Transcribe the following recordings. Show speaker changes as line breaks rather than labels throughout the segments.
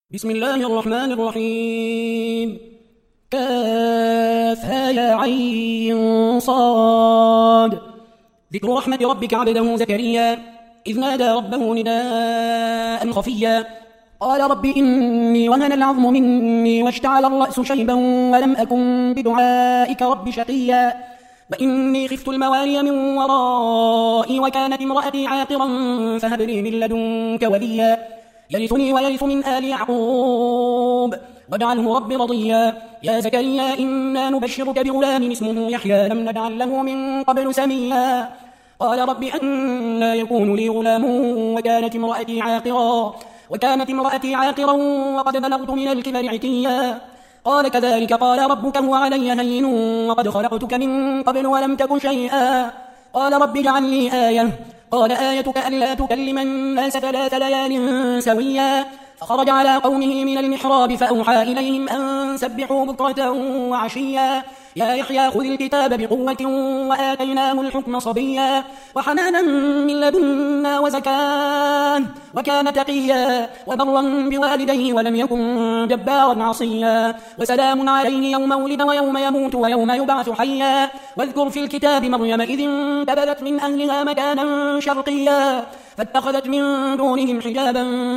بسم الله الرحمن الرحيم. كافها يا عين صاد. ذكر رحمة ربك عبده زكريا إذ نادى ربه نداء خفيا قال رب إني وهن العظم مني واشتعل الرأس شيبا ولم أكن بدعائك رب شقيا وإني خفت الموالي من ورائي وكانت امرأتي عاقرا فهب لي من لدنك وليا يرثني ويرث من آل يعقوب واجعله رب رضيا يا زكريا إنا نبشرك بغلام اسمه يحيى لم نجعل له من قبل سميا قال رب أنى يكون لي غلام وكانت امرأتي عاقرا وقد بلغت من الكبر عتيا قال كذلك قال ربك هو علي هين وقد خلقتك من قبل ولم تك شيئا قال رب اجعل لي آية قال آيتك ألا تكلم الناس 3 ليال سويا فخرج على قومه من المحراب فأوحى إليهم أن سبحوا بكرة وعشيا يا يحيى خذ الكتاب بقوة وآتيناه الحكم صبيا وحنانا من لدنا وزكاة وكان تقيا وبرا بوالديه ولم يكن جبارا عصيا وسلام عليه يوم ولد ويوم يموت ويوم يبعث حيا واذكر في الكتاب مريم إذ انتبذت من أهلها مكانا شرقيا فاتخذت من دونهم حجابا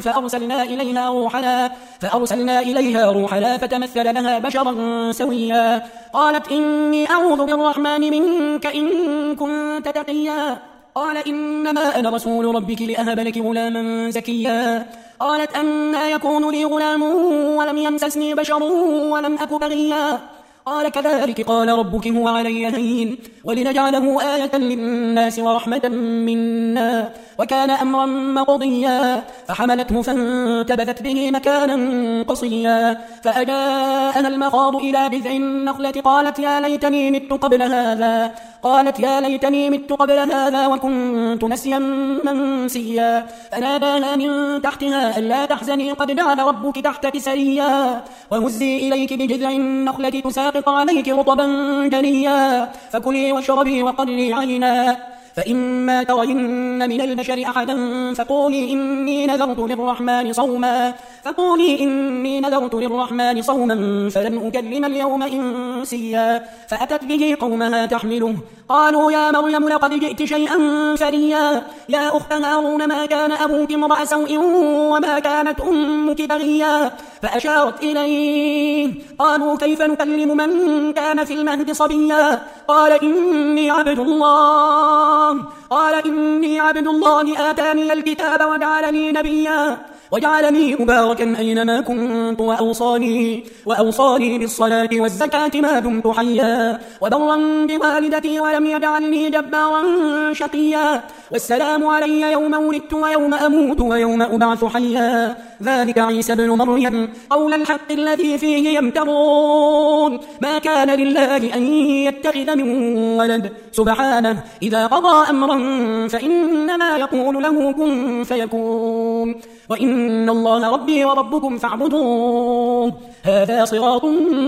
فأرسلنا إليها روحنا فتمثل لها بشرا سويا قالت إني أعوذ بالرحمن منك إن كنت تقيا قال إنما أنا رسول ربك لأهب لك غلاما زكيا قالت أنى يكون لي غلام ولم يمسسني بشر ولم أك بغيا قال كذلك قال ربك هو علي هين ولنجعله آية للناس ورحمة منا وكان أمرا مقضيا فحملته فانتبذت به مكانا قصيا فأجاءها المخاض إلى جذع النخلة قالت يا ليتني مت قبل هذا وكنت نسيا منسيا فناداها من تحتها ألا تحزني قد جعل ربك تحتك سريا وهزي إليك بجذع النخلة تساقط عليك رطبا جنيا فكلي واشربي وقري عينا فإما ترين من البشر أحدا فقولي إني نذرت للرحمن صوما فلن أكلم اليوم إنسيا فأتت به قومها تحمله قالوا يا مريم لقد جئت شيئا فريا يا أخت هارون ما كان أبوك امرأ سوء وما كانت أمك بغيا فأشارت إليه قالوا كيف نكلم من كان في المهد صبيا قال إني عبد الله آتاني الكتاب وجعلني نبيا وجعلني مباركا أينما كنت وأوصاني بالصلاة والزكاة ما دمت حيا وبرا بوالدتي ولم يجعلني جبارا شقيا والسلام علي يوم ولدت ويوم أموت ويوم أبعث حيا ذلك عيسى ابن مريم قول الحق الذي فيه يمترون ما كان لله أن يتخذ من ولد سبحانه إذا قضى أمرا فإنما يقول له كن فيكون وإن الله ربي وربكم فاعبدوه هذا صراط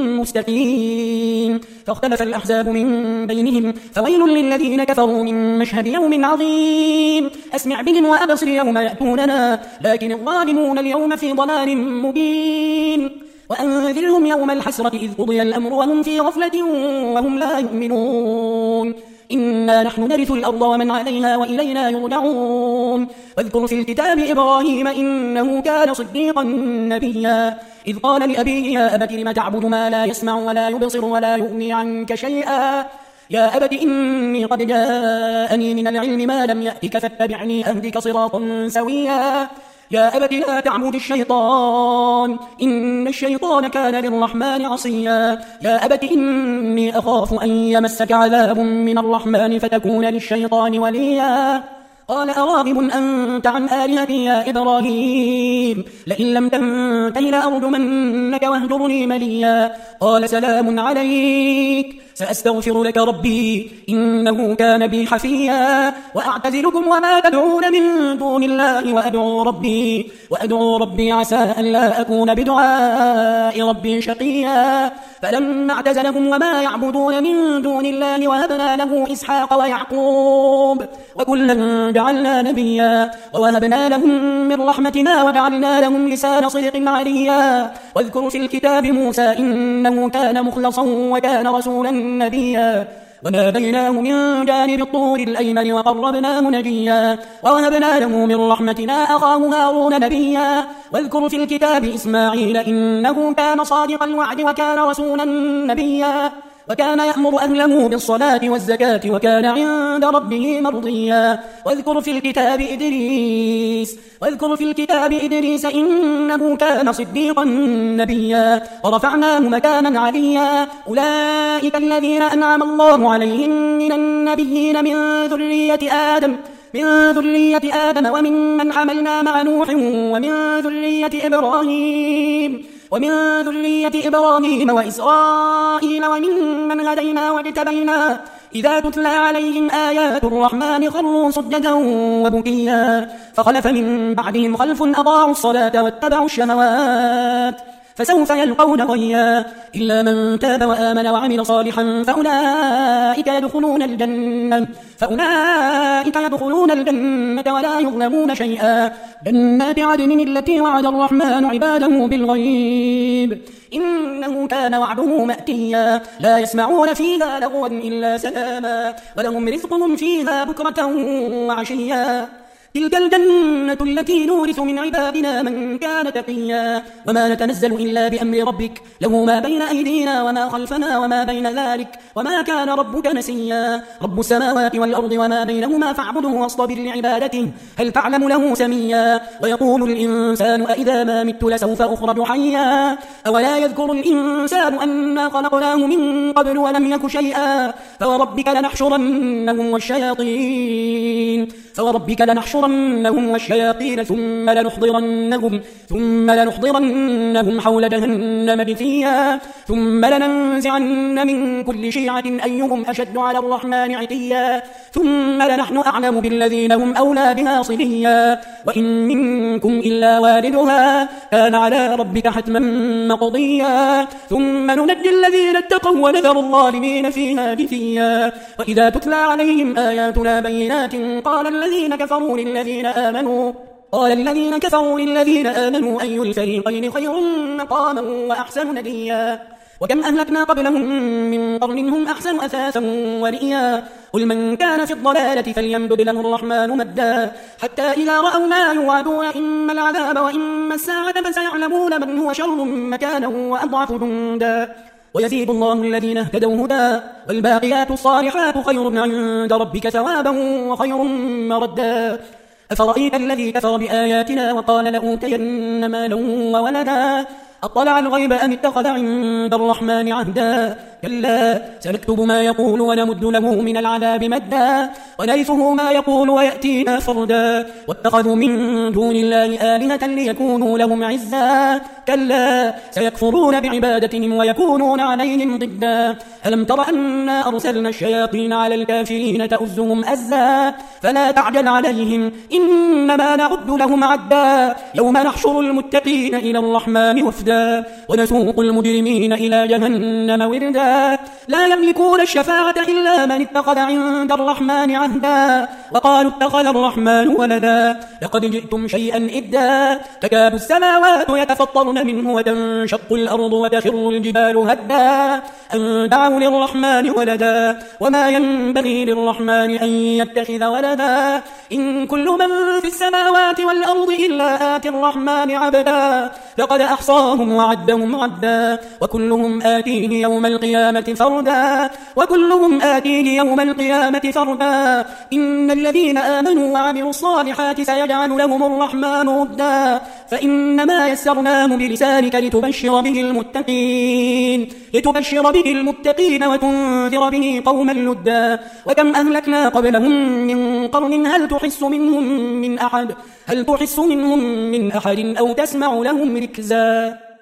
مستقيم فاختلف الأحزاب من بينهم فويل للذين كفروا من مشهد يوم عظيم أسمع بهم وأبصر يوم يأتوننا لكن الظالمون اليوم في ضلال مبين وأنذرهم يوم الحسرة إذ قضي الأمر وهم في غفلة وهم لا يؤمنون إنا نحن نرث الأرض ومن عليها وإلينا يرجعون واذكر في الكتاب إبراهيم إنه كان صديقا نبيا إذ قال لأبيه يا أبت لم تعبد ما لا يسمع ولا يبصر ولا يغني عنك شيئا يا أبت إني قد جاءني من العلم ما لم يأتك فاتبعني أهدك صراطا سويا يا أبت لا تعبد الشيطان إن الشيطان كان للرحمن عصيا يا أبت إني أخاف أن يمسك عذاب من الرحمن فتكون للشيطان وليا قال أراغب أنت عن آلهتي يا إبراهيم لئن لم تنته لأرجمنك واهجرني مليا قال سلام عليك سأستغفر لك ربي إنه كان بي حفيا وأعتزلكم وما تدعون من دون الله وأدعو ربي عسى أن لا أكون بدعاء ربي شقيا فلما اعتزلهم وما يعبدون من دون الله وهبنا له إسحاق ويعقوب وكلا جعلنا نبيا ووهبنا لهم من رحمتنا وجعلنا لهم لسان صدق عليا واذكر في الكتاب موسى إنه كان مخلصا وكان رسولا نبيا وناديناه من جانب الطور الأيمن وقربناه نجيا ووهبنا له من رحمتنا أخاه هارون نبيا واذكر في الكتاب إسماعيل إنه كان صادق الوعد وكان رسولا نبيا وكان يأمر أهله بالصلاة والزكاة وكان عند ربه مرضيا واذكر في الكتاب إدريس إنه كان صديقا نبيا ورفعناه مكانا عليا أولئك الذين أنعم الله عليهم من النبيين من ذرية آدم وممن حملنا مع نوح ومن ذرية إبراهيم وإسرائيل وممن هدينا واجتبينا إذا تتلى عليهم آيات الرحمن خروا سجدا وبكيا فخلف من بعدهم خلف أضاعوا الصلاة واتبعوا الشهوات فسوف يلقون غيا إلا من تاب وآمن وعمل صالحا فأولئك يدخلون الجنة ولا يظلمون شيئا جنات عدن التي وعد الرحمن عباده بالغيب إنه كان وعده مأتيا لا يسمعون فيها لغوا إلا سلاما ولهم رزقهم فيها بكرة وعشيا تلك الجنة التي نورث من عبادنا من كان تقيا وما نتنزل إلا بأمر ربك له ما بين أيدينا وما خلفنا وما بين ذلك وما كان ربك نسيا رب السماوات والأرض وما بينهما فاعبده واصطبر لعبادته هل تعلم له سميا ويقول الإنسان أإذا ما مت لسوف أخرج حيا أولا يذكر الإنسان أنا خلقناه من قبل ولم يك شيئا فوربك لنحشرنهم والشياطين ثم لنحضرنهم حول جهنم جثيا ثم لننزعن من كل شيعة أيهم أشد على الرحمن عتيا ثم لنحن أعلم بالذين هم أولى بها صليا وإن منكم إلا واردها كان على ربك حتما مقضيا ثم ننجي الذين اتقوا ونذر الظالمين فيها جثيا وإذا تتلى عليهم آياتنا بينات قال الذين كفروا للذين آمنوا أي الفريقين خير مقاما وأحسن نديا وكم أهلكنا قبلهم من قرن هم أحسن أثاثا ورئيا قل من كان في الضلالة فليمدد له الرحمن مدا حتى إذا رأوا ما يوعدون إما العذاب وإما الساعة فسيعلمون من هو شر مكانا وأضعف جندا ويزيد الله الذين اهتدوا هدى والباقيات الصالحات خير عند ربك ثوابا وخير مردا أفرأيت الذي كفر بآياتنا وقال لأوتين مالا وولدا أطلع الغيب أم اتخذ عند الرحمن عهدا كلا سنكتب ما يقول ونمد له من العذاب مدا ونرثه ما يقول ويأتينا فردا واتخذوا من دون الله آلهة ليكونوا لهم عزا كلا سيكفرون بعبادتهم ويكونون عليهم ضدا ألم تر أنا أرسلنا الشياطين على الكافرين تؤزهم أزا فلا تعجل عليهم إنما نعد لهم عدا يوم نحشر المتقين إلى الرحمن وفدا ونسوق المجرمين إلى جهنم وردا لا يملكون الشفاعة إلا من اتخذ عند الرحمن عهدا وقالوا اتخذ الرحمن ولدا لقد جئتم شيئا إدا تكاد السماوات يتفطرن منه وتنشق الأرض وتخر الجبال هدا أن دعوا للرحمن ولدا وما ينبغي للرحمن أن يتخذ ولدا إن كل من في السماوات والأرض إلا آتي الرحمن عبدا لقد أحصاهم وعدهم عدا وكلهم آتيه يوم القيامة فردا إن الذين آمنوا وعملوا الصالحات سيجعل لهم الرحمن ودا فإنما يسرناه بلسانك لتبشر به المتقين وتنذر به قوما لدا وكم أهلكنا قبلهم من قرن هل تحس منهم من أحد أو تسمع لهم ركزا